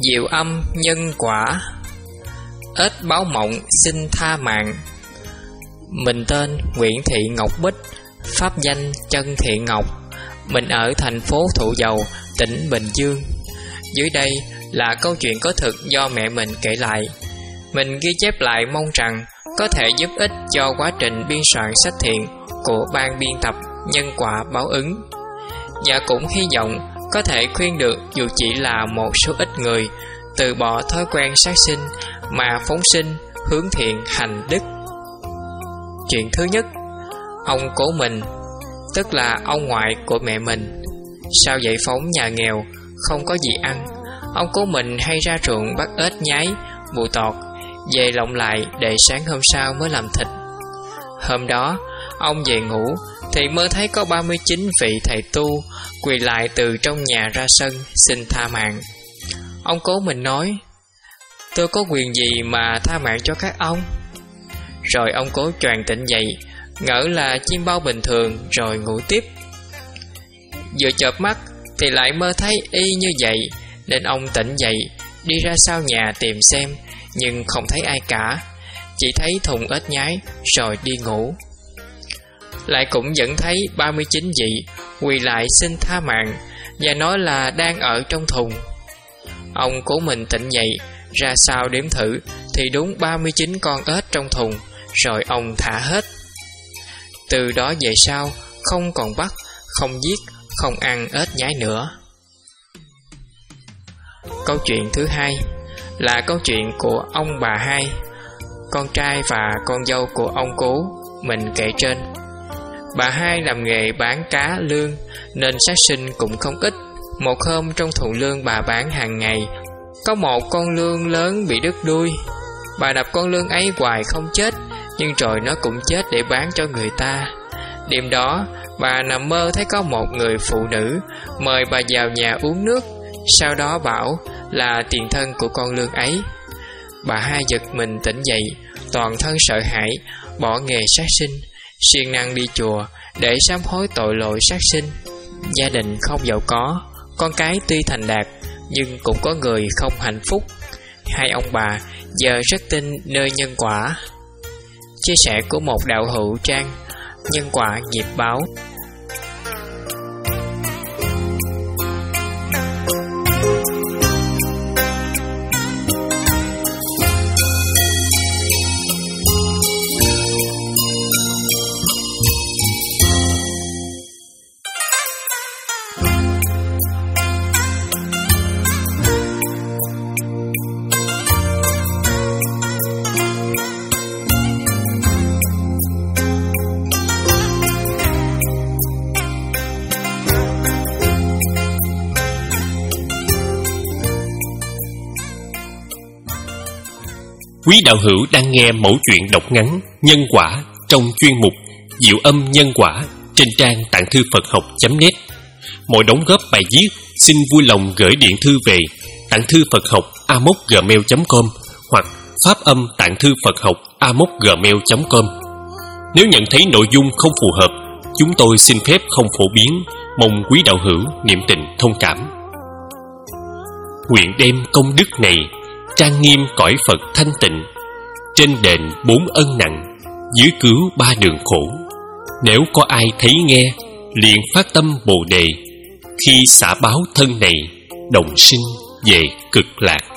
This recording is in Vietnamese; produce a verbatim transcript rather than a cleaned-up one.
Diệu âm nhân quả. Ếch báo mộng xin tha mạng. Mình tên Nguyễn Thị Ngọc Bích, pháp danh Chân Thị Ngọc. Mình ở thành phố Thủ Dầu, tỉnh Bình Dương. Dưới đây là câu chuyện có thực do mẹ mình kể lại. Mình ghi chép lại mong rằng có thể giúp ích cho quá trình biên soạn sách thiện của ban biên tập Nhân Quả Báo Ứng. Và cũng hy vọng có thể khuyên được dù chỉ là một số ít người từ bỏ thói quen sát sinh mà phóng sinh hướng thiện hành đức. Chuyện thứ nhất, ông cố mình, tức là ông ngoại của mẹ mình. Sau giải phóng nhà nghèo, không có gì ăn, ông cố mình hay ra ruộng bắt ếch nhái, bù tọt, về lộng lại để sáng hôm sau mới làm thịt. Hôm đó, ông về ngủ thì mơ thấy có ba mươi chín vị thầy tu quỳ lại từ trong nhà ra sân xin tha mạng. Ông cố mình nói: "Tôi có quyền gì mà tha mạng cho các ông?" Rồi ông cố choàng tỉnh dậy, ngỡ là chim bao bình thường rồi ngủ tiếp. Vừa chợp mắt thì lại mơ thấy y như vậy, nên ông tỉnh dậy, đi ra sau nhà tìm xem, nhưng không thấy ai cả, chỉ thấy thùng ếch nhái rồi đi ngủ. Lại cũng vẫn thấy ba mươi chín vị quỳ lại xin tha mạng và nói là đang ở trong thùng. Ông cố mình tỉnh dậy, ra sau đếm thử thì đúng ba mươi chín con ếch trong thùng, rồi ông thả hết. Từ đó về sau không còn bắt, không giết, không ăn ếch nhái nữa. Câu chuyện thứ hai là câu chuyện của ông bà hai, con trai và con dâu của ông cố mình kể trên. Bà hai làm nghề bán cá lương nên sát sinh cũng không ít. Một hôm trong thùng lương bà bán hàng ngày, có một con lương lớn bị đứt đuôi. Bà đập con lương ấy hoài không chết, nhưng rồi nó cũng chết để bán cho người ta. Đêm đó bà nằm mơ thấy có một người phụ nữ mời bà vào nhà uống nước, sau đó bảo là tiền thân của con lương ấy. Bà hai giật mình tỉnh dậy, toàn thân sợ hãi, bỏ nghề sát sinh, siêng năng đi chùa để sám hối tội lỗi sát sinh. Gia đình không giàu có, con cái tuy thành đạt nhưng cũng có người không hạnh phúc. Hai ông bà giờ rất tin nơi nhân quả. Chia sẻ của một đạo hữu trang Nhân Quả Nghiệp Báo. Quý đạo hữu đang nghe mẫu chuyện đọc ngắn Nhân Quả trong chuyên mục Diệu âm nhân quả trên trang tạng thư Phật học chấm net. Mọi đóng góp bài viết xin vui lòng gửi điện thư về tạng thư Phật học a m o c gmail chấm com hoặc pháp âm tạng thư Phật học a m o c gmail chấm com. Nếu nhận thấy nội dung không phù hợp, chúng tôi xin phép không phổ biến, mong quý đạo hữu niệm tình thông cảm. Nguyện đem công đức này trang nghiêm cõi Phật thanh tịnh, trên đền bốn ân nặng, dưới cứu ba đường khổ. Nếu có ai thấy nghe, liền phát tâm Bồ đề, khi xả báo thân này, đồng sinh về cực lạc.